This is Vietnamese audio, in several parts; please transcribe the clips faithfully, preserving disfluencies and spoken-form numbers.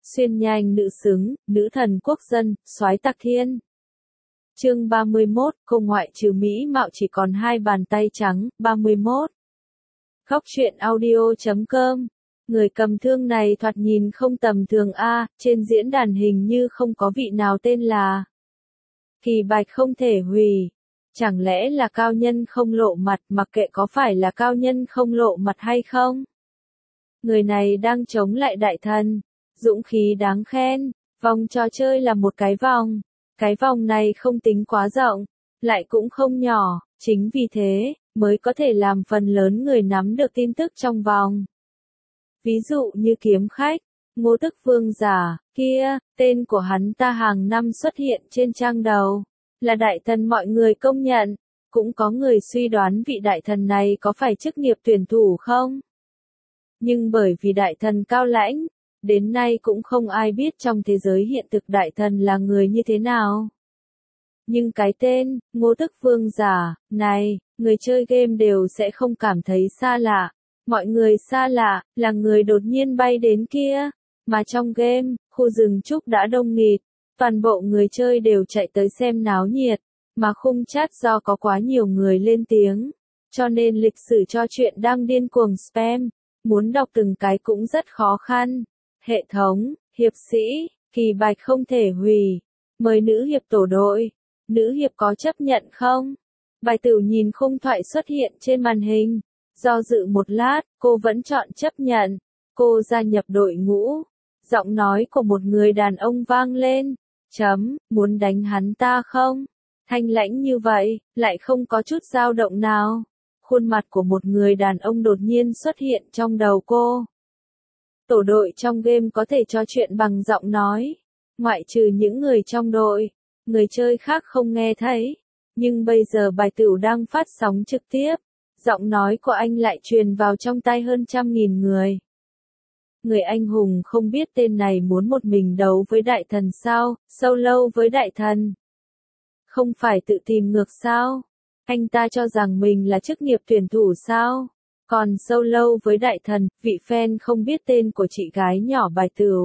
Xuyên nhanh nữ xứng, nữ thần quốc dân, soái tạc thiên. Chương ba mươi mốt, cô ngoại trừ Mỹ mạo chỉ còn hai bàn tay trắng, ba mươi mốt. Khóc chuyện audio chấm com. Người cầm thương này thoạt nhìn không tầm thường a, trên diễn đàn hình như không có vị nào tên là Kỳ Bạch không thể hủy. Chẳng lẽ là cao nhân không lộ mặt, mặc kệ có phải là cao nhân không lộ mặt hay không? Người này đang chống lại đại thần, dũng khí đáng khen. Vòng trò chơi là một cái vòng. Cái vòng này không tính quá rộng, lại cũng không nhỏ, chính vì thế, mới có thể làm phần lớn người nắm được tin tức trong vòng. Ví dụ như kiếm khách, Ngô Tức Vương giả, kia, tên của hắn ta hàng năm xuất hiện trên trang đầu, là đại thần mọi người công nhận, cũng có người suy đoán vị đại thần này có phải chức nghiệp tuyển thủ không? Nhưng bởi vì đại thần cao lãnh, đến nay cũng không ai biết trong thế giới hiện thực đại thần là người như thế nào. Nhưng cái tên, Ngô Tức Vương giả, này, người chơi game đều sẽ không cảm thấy xa lạ. Mọi người xa lạ, là người đột nhiên bay đến kia. Mà trong game, khu rừng trúc đã đông nghịt. Toàn bộ người chơi đều chạy tới xem náo nhiệt. Mà khung chat do có quá nhiều người lên tiếng. Cho nên lịch sử cho chuyện đang điên cuồng spam. Muốn đọc từng cái cũng rất khó khăn. Hệ thống, hiệp sĩ, Kỳ Bạch không thể hủy. Mời nữ hiệp tổ đội. Nữ hiệp có chấp nhận không? Bài tử nhìn khung thoại xuất hiện trên màn hình. Do dự một lát, cô vẫn chọn chấp nhận. Cô gia nhập đội ngũ. Giọng nói của một người đàn ông vang lên. Chấm, muốn đánh hắn ta không? Thanh lãnh như vậy, lại không có chút dao động nào. Khuôn mặt của một người đàn ông đột nhiên xuất hiện trong đầu cô. Tổ đội trong game có thể trò chuyện bằng giọng nói. Ngoại trừ những người trong đội, người chơi khác không nghe thấy. Nhưng bây giờ bài tử đang phát sóng trực tiếp. Giọng nói của anh lại truyền vào trong tai hơn trăm nghìn người. Người anh hùng không biết tên này muốn một mình đấu với đại thần sao, solo với đại thần. Không phải tự tìm ngược sao? Anh ta cho rằng mình là chức nghiệp tuyển thủ sao? Còn solo với đại thần, vị fan không biết tên của chị gái nhỏ bài tử.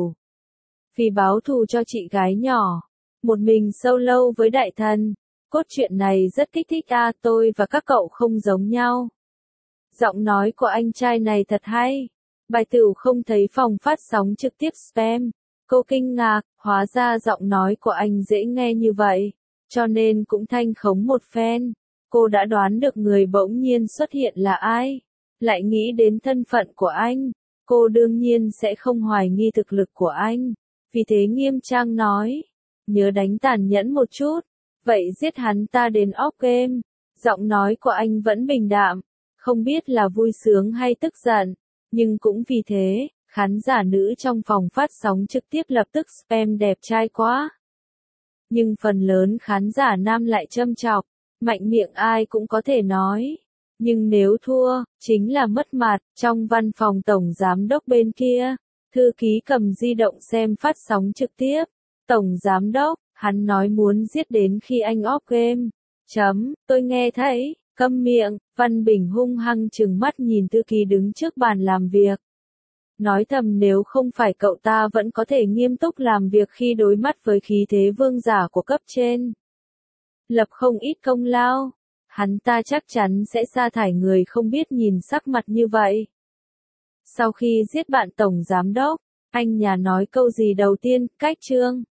Vì báo thù cho chị gái nhỏ, một mình solo với đại thần. Cốt truyện này rất kích thích a, tôi và các cậu không giống nhau. Giọng nói của anh trai này thật hay. Bài tử không thấy phòng phát sóng trực tiếp spam. Cô kinh ngạc, hóa ra giọng nói của anh dễ nghe như vậy. Cho nên cũng thanh khống một fan. Cô đã đoán được người bỗng nhiên xuất hiện là ai. Lại nghĩ đến thân phận của anh. Cô đương nhiên sẽ không hoài nghi thực lực của anh. Vì thế nghiêm trang nói. Nhớ đánh tàn nhẫn một chút. Vậy giết hắn ta đến off game. Giọng nói của anh vẫn bình đạm. Không biết là vui sướng hay tức giận. Nhưng cũng vì thế, khán giả nữ trong phòng phát sóng trực tiếp lập tức spam đẹp trai quá. Nhưng phần lớn khán giả nam lại châm chọc. Mạnh miệng ai cũng có thể nói. Nhưng nếu thua, chính là mất mặt. Trong văn phòng tổng giám đốc bên kia, thư ký cầm di động xem phát sóng trực tiếp. Tổng giám đốc, hắn nói muốn giết đến khi anh off game. Chấm, tôi nghe thấy, câm miệng. Văn Bình hung hăng trừng mắt nhìn thư ký đứng trước bàn làm việc. Nói thầm nếu không phải cậu ta vẫn có thể nghiêm túc làm việc khi đối mắt với khí thế vương giả của cấp trên. Lập không ít công lao. Hắn ta chắc chắn sẽ sa thải người không biết nhìn sắc mặt như vậy. Sau khi giết bạn tổng giám đốc, anh nhà nói câu gì đầu tiên, cách trương.